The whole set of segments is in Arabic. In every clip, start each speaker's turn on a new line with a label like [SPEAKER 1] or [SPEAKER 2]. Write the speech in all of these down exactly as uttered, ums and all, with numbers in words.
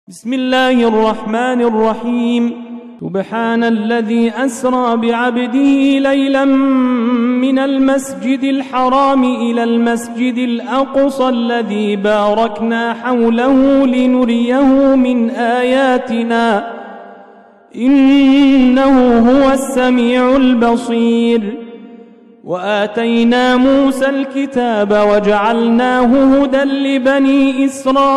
[SPEAKER 1] بسم الله الرحمن الرحيم. سبحان الذي أسرى بعبده ليلا من المسجد الحرام إلى المسجد الأقصى الذي باركنا حوله لنريه من آياتنا إنه هو السميع البصير. وآتينا موسى الكتاب وجعلناه هدى لبني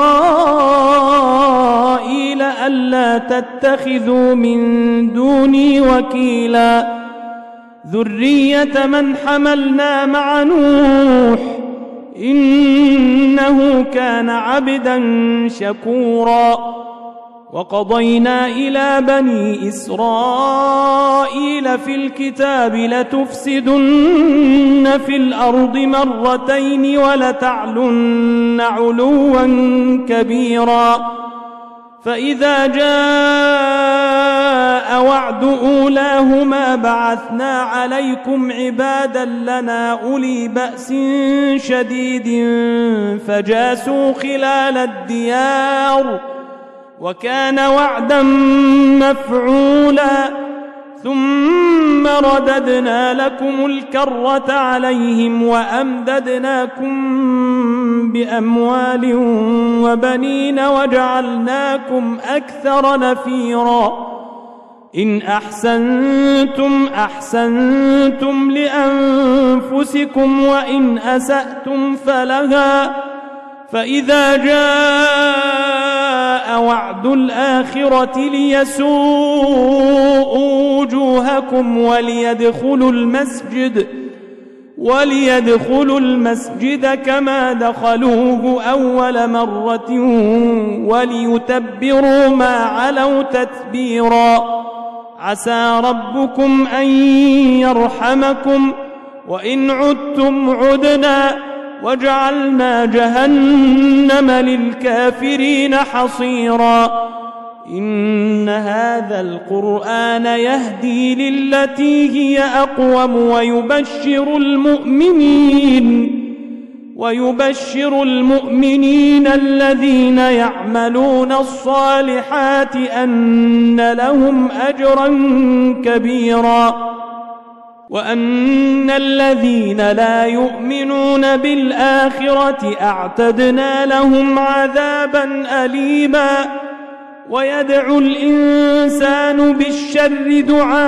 [SPEAKER 1] إسرائيل ألا تتخذوا من دوني وكيلا ذرية من حملنا مع نوح إنه كان عبدا شكورا. وقضينا إلى بني إسرائيل في الكتاب لتفسدن في الأرض مرتين ولتعلن علوا كبيرا. فإذا جاء وعد أولاهما بعثنا عليكم عبادا لنا أولي بأس شديد فجاسوا خلال الديار وكان وعدا مفعولا. ثم رددنا لكم الكرة عليهم وأمددناكم بأموال وبنين وجعلناكم أكثر نفيرا. إن أحسنتم أحسنتم لأنفسكم وإن أسأتم فلها. فإذا جاء وعد الآخرة ليسوءوا وجوهكم وليدخلوا المسجد وليدخلوا المسجد كما دخلوه أول مرة وليتبروا ما علوا تتبيرا. عسى ربكم أن يرحمكم وإن عدتم عدنا وجعلنا جهنم للكافرين حصيرا. إن هذا القرآن يهدي للتي هي أقوم ويبشر المؤمنين ويبشر المؤمنين الذين يعملون الصالحات أن لهم أجرا كبيرا. وأن الذين لا يؤمنون بالآخرة أعتدنا لهم عذابا أليما. ويدعو الإنسان بالشر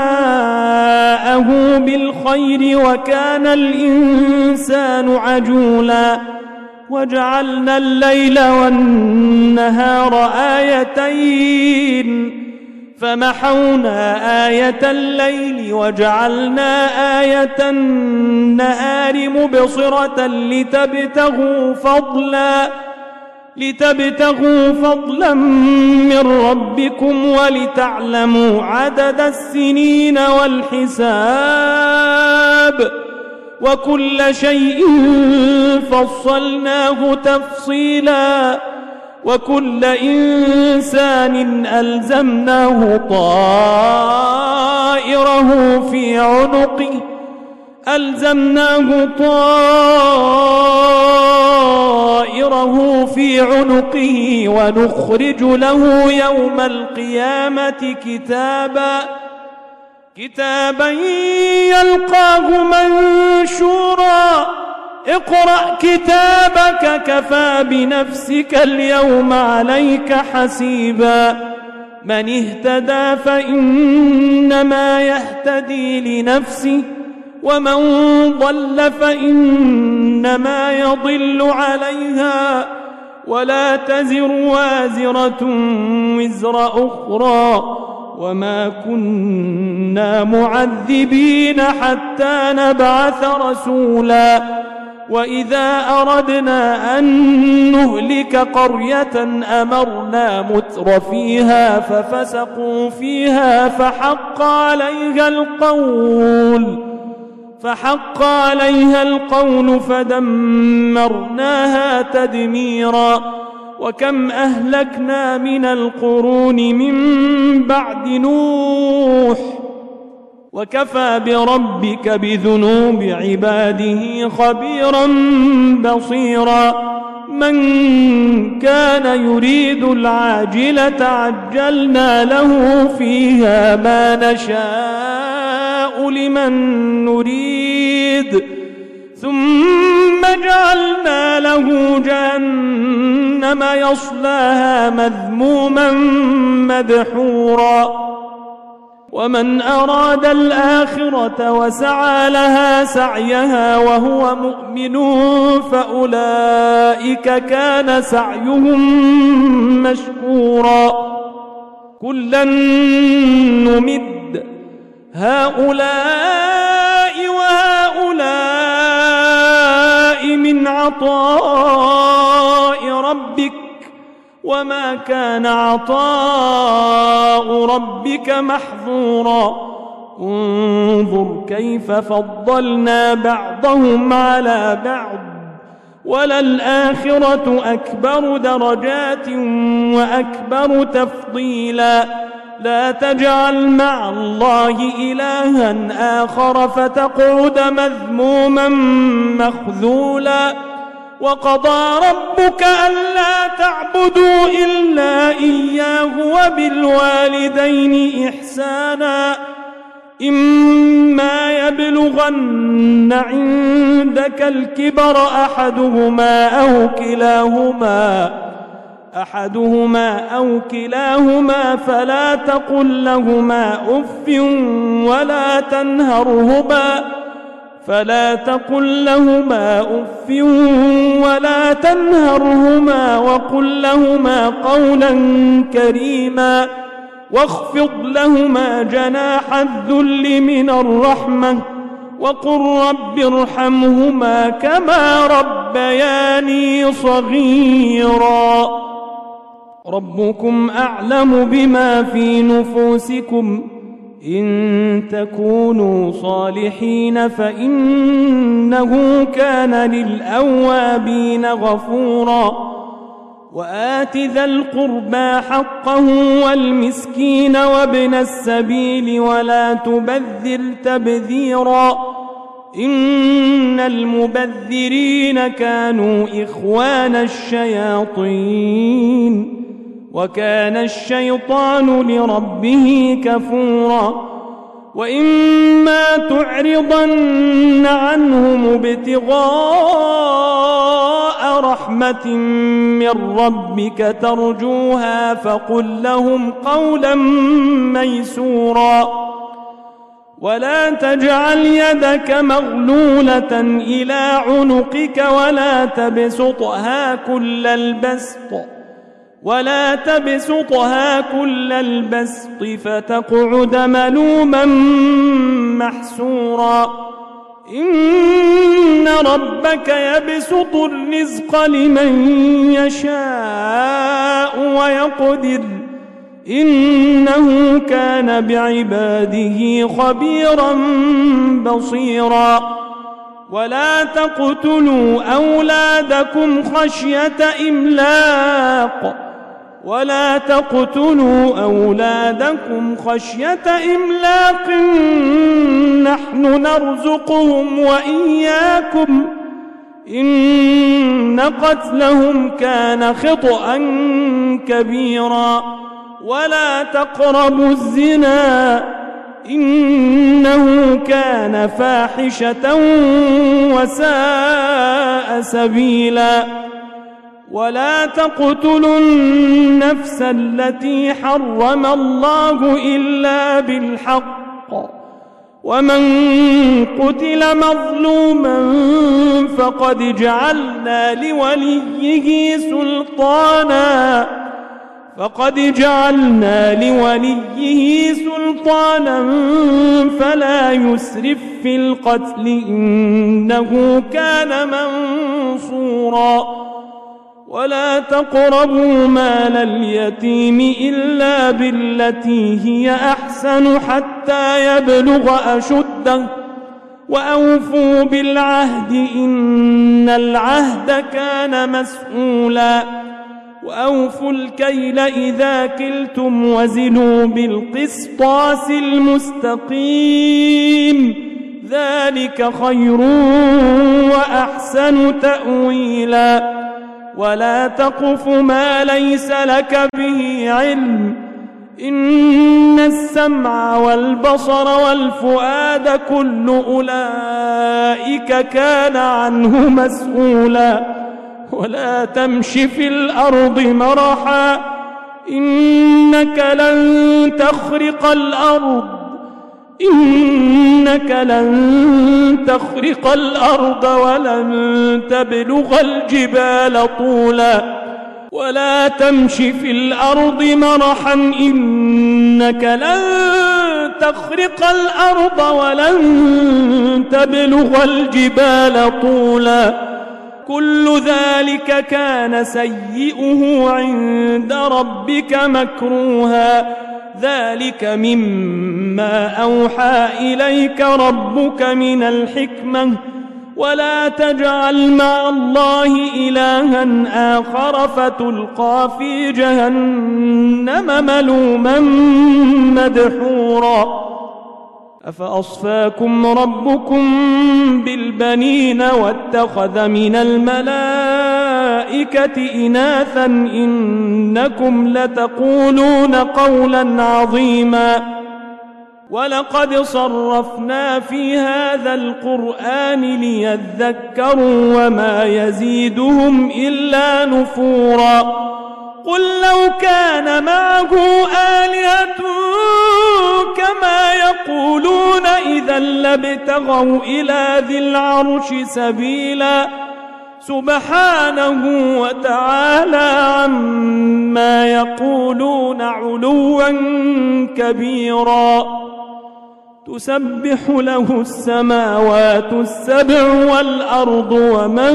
[SPEAKER 1] دعاءه بالخير وكان الإنسان عجولا. وجعلنا الليل والنهار آيتين فمحونا آية الليل وجعلنا آية النهار مبصرة لتبتغوا فضلا لتبتغوا فضلا من ربكم ولتعلموا عدد السنين والحساب وكل شيء فصلناه تفصيلا. وكل إنسان ألزمناه طائره في عنقه ألزمناه طائره في عنقه ونخرج له يوم القيامة كتابا كتابا يلقاه منشورا. اقرأ كتابك كفى بنفسك اليوم عليك حسيبا. من اهتدى فإنما يهتدي لنفسه ومن ضل فإنما يضل عليها ولا تزر وازرة وزر أخرى وما كنا معذبين حتى نبعث رسولا. وإذا أردنا أن نهلك قرية أمرنا متر فيها ففسقوا فيها فحق عليها القول فحق عليها القول فدمرناها تدميرا. وكم أهلكنا من القرون من بعد نوح وكفى بربك بذنوب عباده خبيرا بصيرا. من كان يريد العاجلة عجلنا له فيها ما نشاء لمن نريد ثم جعلنا له جهنم يصلاها مذموما مدحورا ومن أراد الآخرة وسعى لها سعيها وهو مؤمن فأولئك كان سعيهم مشكورا كلا نمد هؤلاء وهؤلاء من عطاء ربك وما كان عطاء ربك محظورا انظر كيف فضلنا بعضهم على بعض وللآخرة أكبر درجات وأكبر تفضيلا لا تجعل مع الله إلها آخر فتقعد مذموما مخذولا وقضى ربك ألا تعبدوا إلا إياه وبالوالدين إحسانا إما يبلغن عندك الكبر أحدهما أو كلاهما أحدهما أو كلاهما فلا تقل لهما أف ولا تنهرهما فلا تقل لهما أف ولا تنهرهما وقل لهما قولا كريما واخفض لهما جناح الذل من الرحمة وقل رب ارحمهما كما ربياني صغيرا ربكم أعلم بما في نفوسكم إن تكونوا صالحين فإنه كان للأوابين غفورا وآت ذا القربى حقه والمسكين وابن السبيل ولا تبذر تبذيرا إن المبذرين كانوا إخوان الشياطين وكان الشيطان لربه كفورا وإما تعرضن عنهم ابتغاء رحمة من ربك ترجوها فقل لهم قولا ميسورا ولا تجعل يدك مغلولة إلى عنقك ولا تبسطها كل البسط ولا تبسطها كل البسط فتقعد ملوما محسورا إن ربك يبسط الرزق لمن يشاء ويقدر إنه كان بعباده خبيرا بصيرا ولا تقتلوا أولادكم خشية إملاق ولا تقتلوا أولادكم خشية إملاق نحن نرزقهم وإياكم إن قتلهم كان خطأ كبيرا ولا تقربوا الزنا إنه كان فاحشة وساء سبيلا ولا تقتلوا النفس التي حرم الله إلا بالحق ومن قتل مظلوما فقد جعلنا لوليه سلطانا فقد جعلنا لوليه سلطانا فلا يسرف في القتل إنه كان منصورا ولا تقربوا مال اليتيم إلا بالتي هي أحسن حتى يبلغ أشده وأوفوا بالعهد إن العهد كان مسؤولا وأوفوا الكيل إذا كلتم وزنوا بالقسطاس المستقيم ذلك خير وأحسن تأويلا ولا تقف ما ليس لك به علم، إن السمع والبصر والفؤاد كل أولئك كان عنه مسؤولا. ولا تمش في الأرض مرحا، إنك لن تخرق الأرض إنك لن تخرق الأرض ولن تبلغ الجبال طولا. ولا تمش في الأرض مرحا، إنك لن تخرق الأرض ولن تبلغ الجبال طولا. كل ذلك كان سيئه عند ربك مكروها، ذلك مما أوحى إليك ربك من الحكمة. ولا تجعل مع الله إلها آخر فتلقى في جهنم ملوما مدحورا. أفأصفاكم ربكم بالبنين واتخذ من الملائكة إناثا إنكم لتقولون قولا عظيما. ولقد صرفنا في هذا القرآن ليذكروا وما يزيدهم إلا نفورا. قل لو كان معه آلهة كما يقولون إذا لابتغوا إلى ذي العرش سبيلا. سبحانه وتعالى عما يقولون علوا كبيرا. تسبح له السماوات السبع والأرض ومن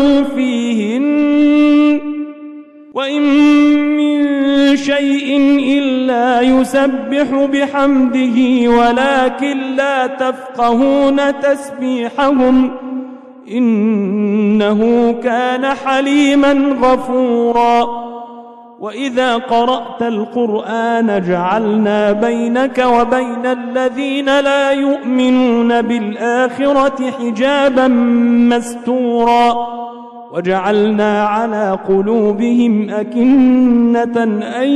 [SPEAKER 1] فيهن، وإن من شيء إلا يسبح بحمده ولكن لا تفقهون تسبيحهم، إنه كان حليما غفورا. وإذا قرأت القرآن جعلنا بينك وبين الذين لا يؤمنون بالآخرة حجابا مستورا. وجعلنا على قلوبهم أكنة أن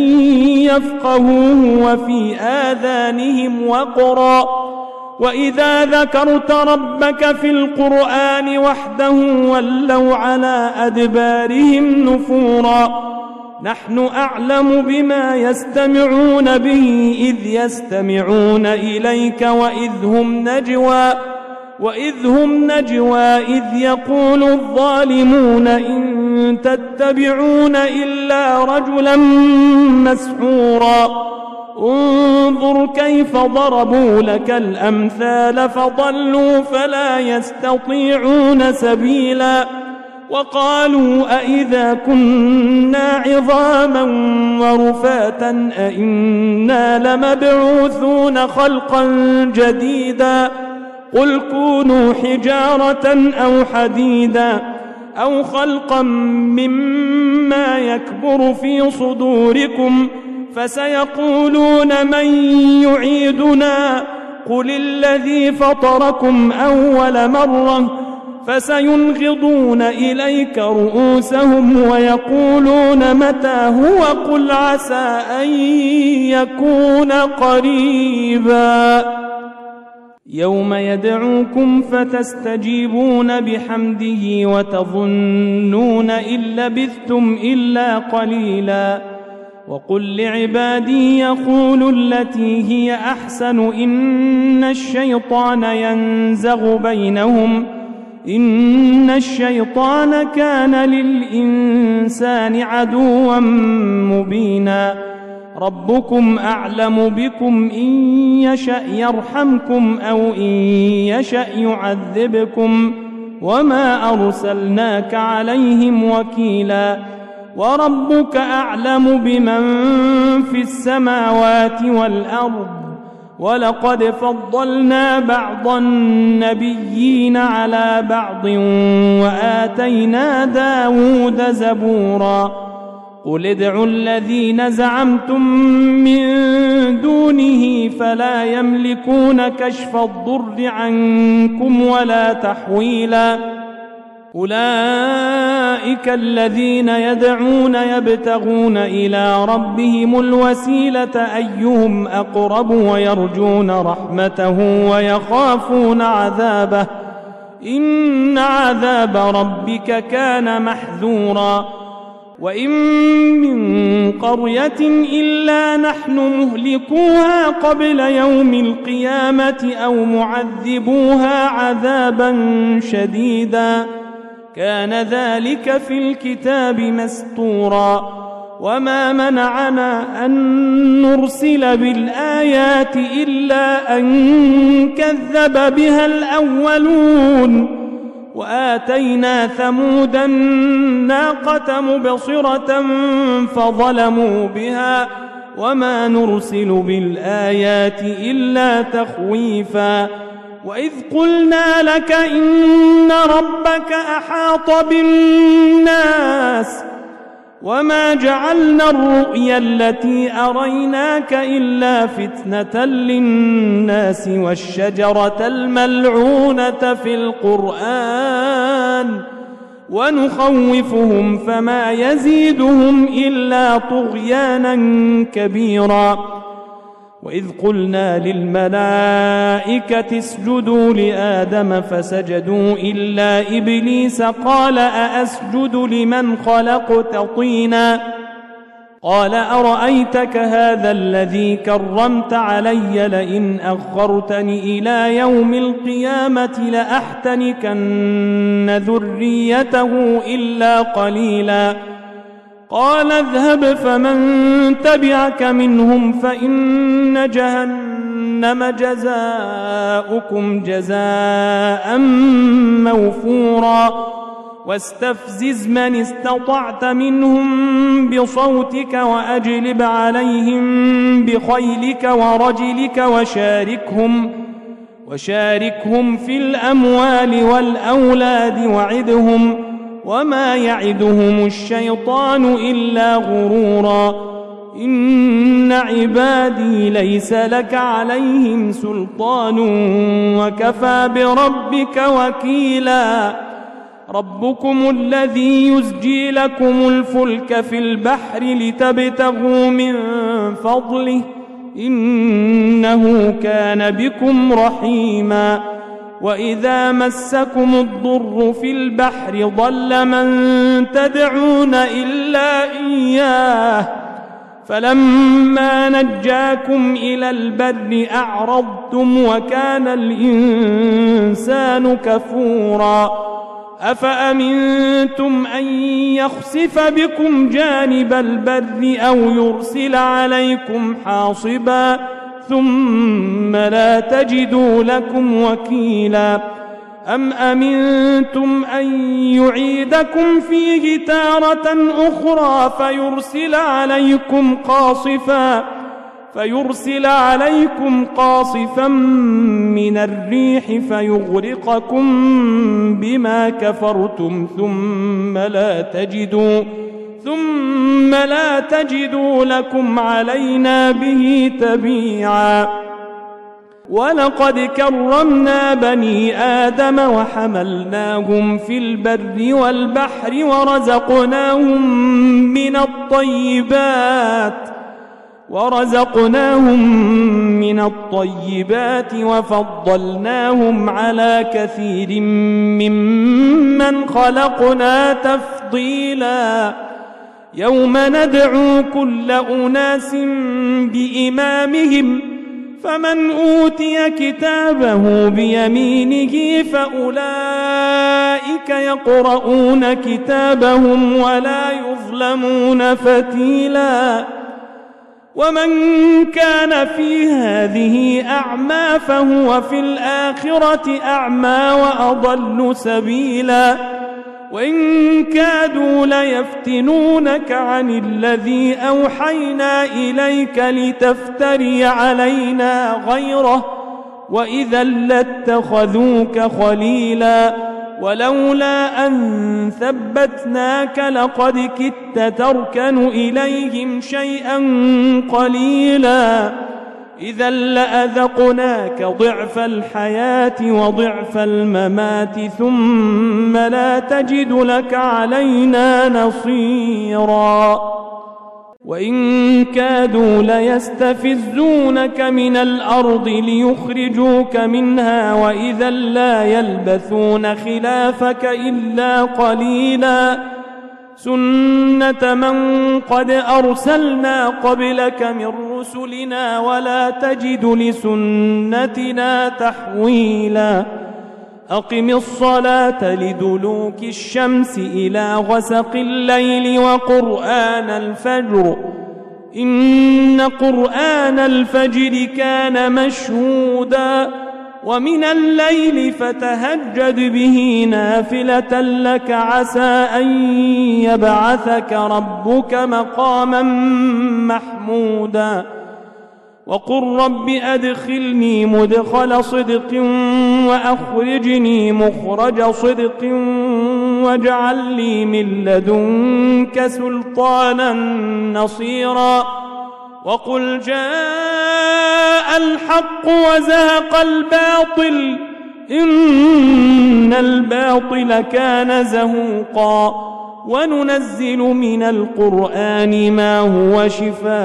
[SPEAKER 1] يفقهوه وفي آذانهم وقرا. وإذا ذكرت ربك في القرآن وحده ولوا على أدبارهم نفورا. نحن أعلم بما يستمعون به إذ يستمعون إليك وإذ هم نجوى وإذ هم نجوى إذ يقول الظالمون إن تتبعون إلا رجلا مسحورا. انظر كيف ضربوا لك الأمثال فضلوا فلا يستطيعون سبيلا. وقالوا أئذا كنا عظاما ورفاتا أئنا لمبعوثون خلقا جديدا. قل كونوا حجارة أو حديدا أو خلقا مما يكبر في صدوركم فسيقولون من يعيدنا قل الذي فطركم أول مرة فسينغضون إليك رؤوسهم ويقولون متى هو قل عسى أن يكون قريبا. يوم يدعوكم فتستجيبون بحمده وتظنون إن لبثتم إلا قليلا. وقل لعبادي يقولوا التي هي أحسن إن الشيطان ينزغ بينهم إن الشيطان كان للإنسان عدوا مبينا. ربكم أعلم بكم إن يشأ يرحمكم أو إن يشأ يعذبكم وما أرسلناك عليهم وكيلا. وربك أعلم بمن في السماوات والأرض ولقد فضلنا بعض النبيين على بعض وآتينا داود زبورا. قل ادعوا الذين زعمتم من دونه فلا يملكون كشف الضر عنكم ولا تحويلا. أولئك الذين يدعون يبتغون إلى ربهم الوسيلة أيهم أقرب ويرجون رحمته ويخافون عذابه إن عذاب ربك كان محذورا وإن من قرية إلا نحن مهلكوها قبل يوم القيامة أو معذبوها عذابا شديدا كان ذلك في الكتاب مسطورا وما منعنا أن نرسل بالآيات إلا أن كذب بها الأولون وآتينا ثمود الناقة مبصرة فظلموا بها وما نرسل بالآيات إلا تخويفا وإذ قلنا لك إن ربك أحاط بالناس وما جعلنا الرؤيا التي أريناك إلا فتنة للناس والشجرة الملعونة في القرآن ونخوفهم فما يزيدهم إلا طغيانا كبيرا وإذ قلنا للملائكة اسجدوا لآدم فسجدوا إلا إبليس قال أأسجد لمن خلقت طينا قال أرأيتك هذا الذي كرمت علي لئن أخرتني إلى يوم القيامة لأحتنكن ذريته إلا قليلا قال اذهب فمن تبعك منهم فإن جهنم جزاؤكم جزاء موفورا واستفزز من استطعت منهم بصوتك وأجلب عليهم بخيلك ورجلك وشاركهم وشاركهم في الأموال والأولاد وعدهم وما يعدهم الشيطان إلا غرورا إن عبادي ليس لك عليهم سلطان وكفى بربك وكيلا ربكم الذي يزجي لكم الفلك في البحر لتبتغوا من فضله إنه كان بكم رحيما وإذا مسكم الضر في البحر ضل من تدعون إلا إياه فلما نجاكم إلى البر أعرضتم وكان الإنسان كفورا أفأمنتم أن يخسف بكم جانب البر أو يرسل عليكم حاصبا ثم لا تجدوا لكم وكيلا أم أمنتم أن يعيدكم فيه تارة أخرى فيرسل عليكم قاصفا فيرسل عليكم قاصفا من الريح فيغرقكم بما كفرتم ثم لا تجدوا ثم لا تجدوا لكم علينا به تبيعا ولقد كرمنا بني آدم وحملناهم في البر والبحر ورزقناهم من الطيبات ورزقناهم من الطيبات وفضلناهم على كثير ممن خلقنا تفضيلا يوم ندعو كل أناس بإمامهم فمن أوتي كتابه بيمينه فأولئك يقرؤون كتابهم ولا يظلمون فتيلا ومن كان في هذه أعمى فهو في الآخرة أعمى وأضل سبيلا وإن كادوا ليفتنونك عن الذي أوحينا إليك لتفتري علينا غيره وإذا لاتخذوك خليلا ولولا أن ثبتناك لقد كدت تركن إليهم شيئا قليلا إذا لأذقناك ضعف الحياة وضعف الممات ثم لا تجد لك علينا نصيرا وإن كادوا ليستفزونك من الأرض ليخرجوك منها وإذا لا يلبثون خلافك إلا قليلا سنة من قد أرسلنا قبلك من رسلنا ولا تجد لسنتنا تحويلا أقم الصلاة لدلوك الشمس إلى غسق الليل وقرآن الفجر إن قرآن الفجر كان مشهودا ومن الليل فتهجد به نافلة لك عسى أن يبعثك ربك مقاما محمودا وقل رب أدخلني مدخل صدق وأخرجني مخرج صدق واجعل لي من لدنك سلطانا نصيرا وقل جاء الحق وزهق الباطل إن الباطل كان زهوقا وننزل من القرآن ما هو شفاء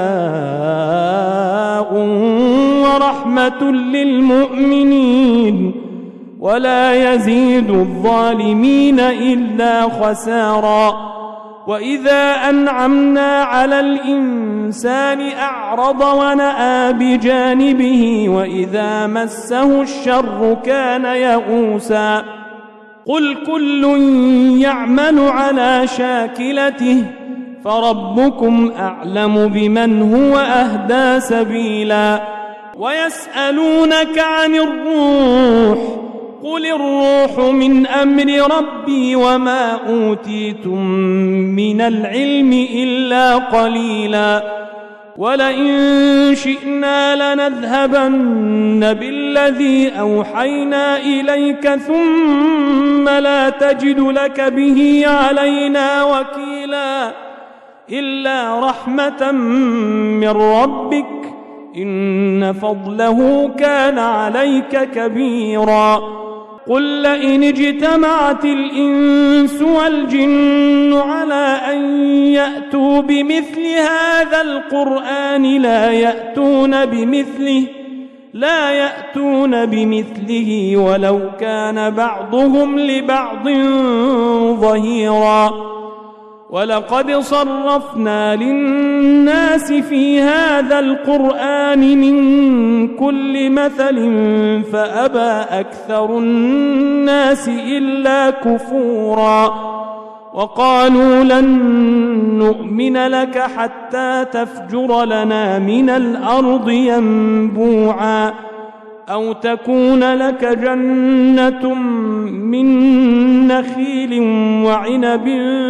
[SPEAKER 1] ورحمة للمؤمنين ولا يزيد الظالمين إلا خسارا وإذا أنعمنا على الإنسان أعرض ونأى بجانبه وإذا مسه الشر كان يئوسا قل كل يعمل على شاكلته فربكم أعلم بمن هو أهدى سبيلا ويسألونك عن الروح قل الروح من أمر ربي وما أوتيتم من العلم إلا قليلا ولئن شئنا لنذهبن بالذي أوحينا إليك ثم لا تجد لك به علينا وكيلا إلا رحمة من ربك إن فضله كان عليك كبيرا قل لئن اجتمعت الإنس والجن على أن يأتوا بمثل هذا القرآن لا يأتون بمثله لا يأتون بمثله ولو كان بعضهم لبعض ظهيرا ولقد صرفنا للناس في هذا القرآن من كل مثل فأبى أكثر الناس إلا كفورا وقالوا لن نؤمن لك حتى تفجر لنا من الأرض ينبوعا أو تكون لك جنة من نخيل وعنب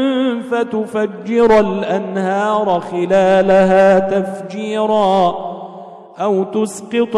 [SPEAKER 1] فتفجر الأنهار خلالها تفجيرا أو تسقط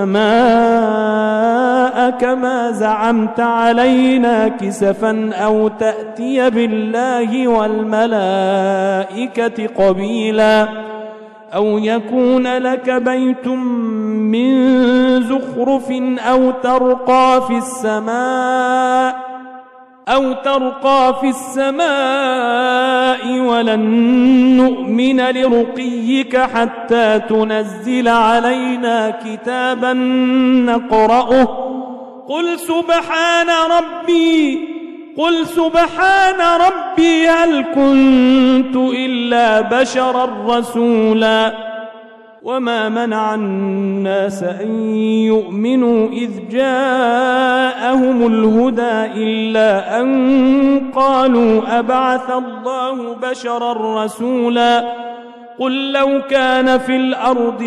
[SPEAKER 1] السماء كما زعمت علينا كسفا أو تأتي بالله والملائكة قبيلا أو يكون لك بيت من زخرف أو ترقى في السماء أو ترقى في السماء ولن نؤمن لرقيك حتى تنزل علينا كتابا نقرأه قل سبحان ربي قل سبحان ربي هل كنت إلا بشرا رسولا وما منع الناس أن يؤمنوا إذ جاءهم الهدى إلا أن قالوا أبعث الله بشرا رسولا قل لو كان في الأرض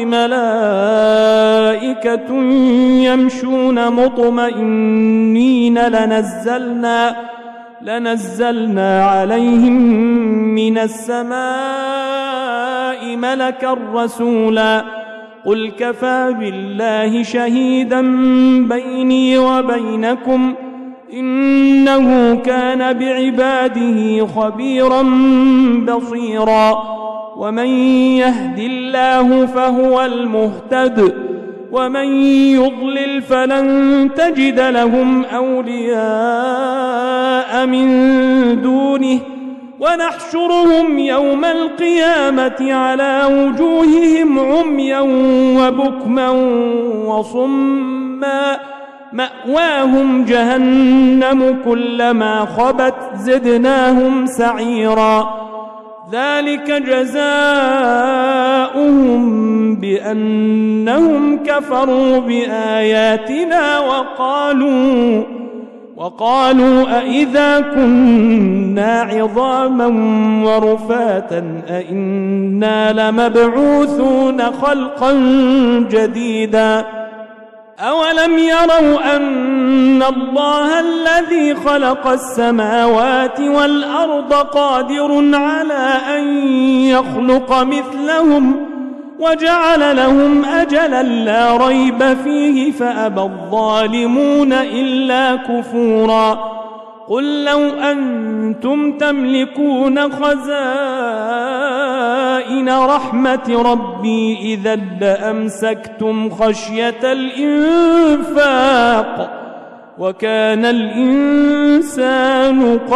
[SPEAKER 1] ملائكة يمشون مطمئنين لنزلنا لنزلنا عليهم من السماء ملكا رسولا قل كفى بالله شهيدا بيني وبينكم إنه كان بعباده خبيرا بصيرا ومن يهد الله فهو المهتد ومن يضلل فلن تجد لهم أولياء من دونه ونحشرهم يوم القيامة على وجوههم عميا وبكما وصما مأواهم جهنم كلما خبت زدناهم سعيرا ذلك جزاؤهم بأنهم كفروا بآياتنا وقالوا وقالوا أئذا كنا عظاما ورفاتا أئنا لمبعوثون خلقا جديدا أولم يروا أن الله الذي خلق السماوات والأرض قادر على أن يخلق مثلهم وجعل لهم أجلا لا ريب فيه فأبى الظالمون إلا كفورا قل لو أنتم تملكون خزائن رحمة ربي إذا لأمسكتم خشية الإنفاق وكان الإنسان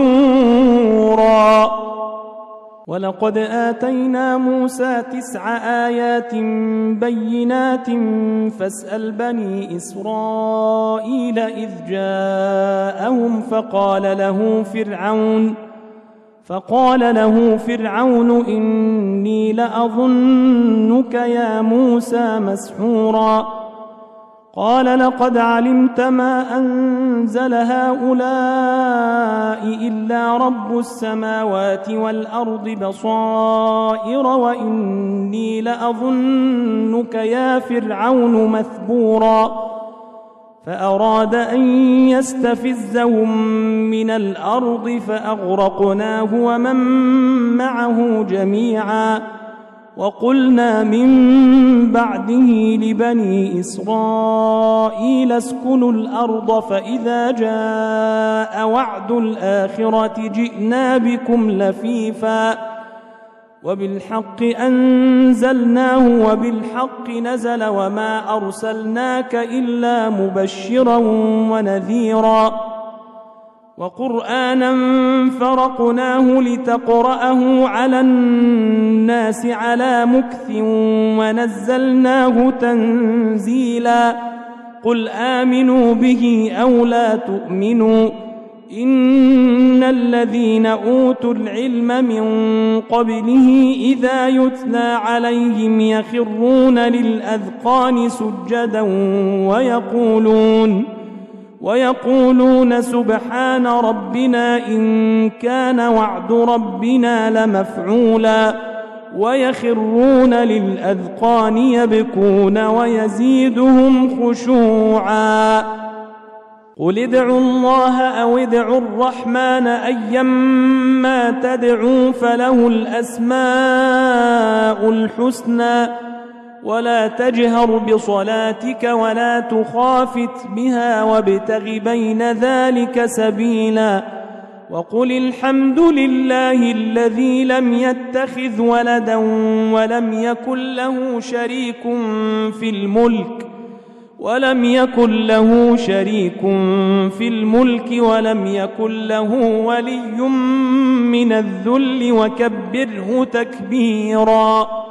[SPEAKER 1] قتورا ولقد آتينا موسى تسع آيات بينات فاسأل بني إسرائيل إذ جاءهم فقال له فرعون فقال له فرعون إني لأظنك يا موسى مسحورا قال لقد علمت ما أنزل هؤلاء إلا رب السماوات والأرض بصائر وإني لأظنك يا فرعون مثبورا فأراد أن يستفزهم من الأرض فأغرقناه ومن معه جميعا وقلنا من بعده لبني إسرائيل اسكنوا الأرض فإذا جاء وعد الآخرة جئنا بكم لفيفا وبالحق أنزلناه وبالحق نزل وما أرسلناك إلا مبشرا ونذيرا وقرآنا فرقناه لتقرأه على الناس على مكث ونزلناه تنزيلا قل آمنوا به أو لا تؤمنوا إن الذين أوتوا العلم من قبله إذا يتلى عليهم يخرون للأذقان سجدا ويقولون ويقولون سبحان ربنا إن كان وعد ربنا لمفعولا ويخرون للأذقان يبكون ويزيدهم خشوعا قل ادعوا الله أو ادعوا الرحمن أيما تدعوا فله الأسماء الحسنى ولا تجهر بصلاتك ولا تخافت بها وابتغ بين ذلك سبيلا وقل الحمد لله الذي لم يتخذ ولدا ولم يكن له شريك في الملك ولم يكن له شريك في الملك ولم يكن له ولي من الذل وكبره تكبيرا